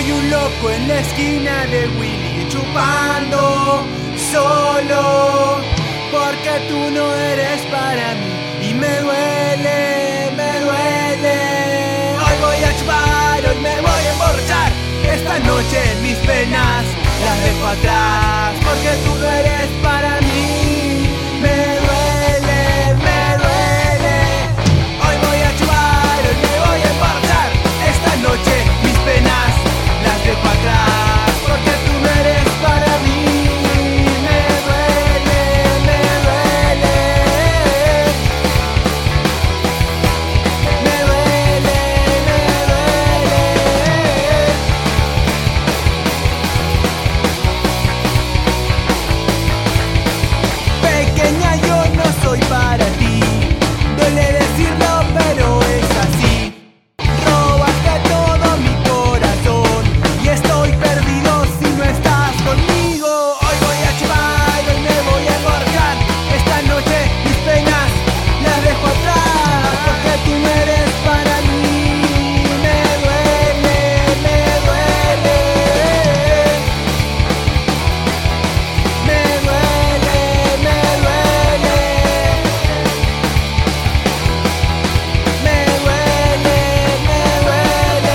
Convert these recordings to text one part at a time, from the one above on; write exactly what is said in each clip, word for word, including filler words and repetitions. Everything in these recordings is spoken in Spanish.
Soy un loco en la esquina de Willy, chupando solo, porque tú no eres para mí y me duele, me duele. Hoy voy a chupar, hoy me voy a emborrachar. Esta noche mis penas las dejo atrás, porque tú no eres para mí. Me duele, me duele. Hoy voy a chupar, hoy me voy a emborrachar. Esta noche mis penas las dejo atrás, porque tú no eres para mí. Me duele, me duele. Me duele, me duele. Pequeña, yo no soy para ti. Duele decirlo, pero es así. Robaste todo mi corazón y estoy perdido si no estás conmigo. Hoy voy a chupar, hoy me voy a emborrachar. Esta noche mis penas las dejo atrás, porque tú no eres para mí. Me duele, me duele. Me duele, me duele. Me duele, me duele.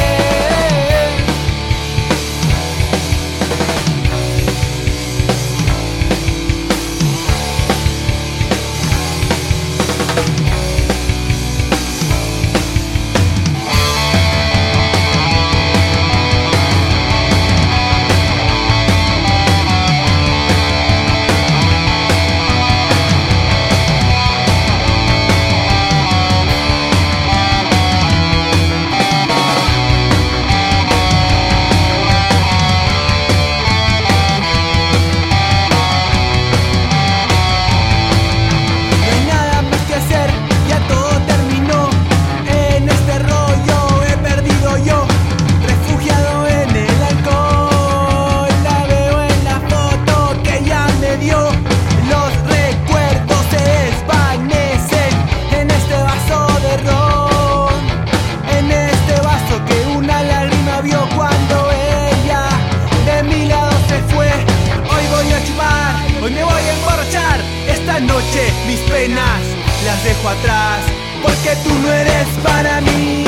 No hay nada más que hacer, ya todo terminó. En este rollo he perdido yo, refugiado en el alcohol. La veo en la foto que ella me dio. Los recuerdos se desvanecen en este vaso de ron, en este vaso que una lágrima vio cuando ella de mi lado se fue. Hoy voy a chupar, hoy me voy a emborrachar. Esta noche mis penas las dejo atrás, porque tú no eres para mí.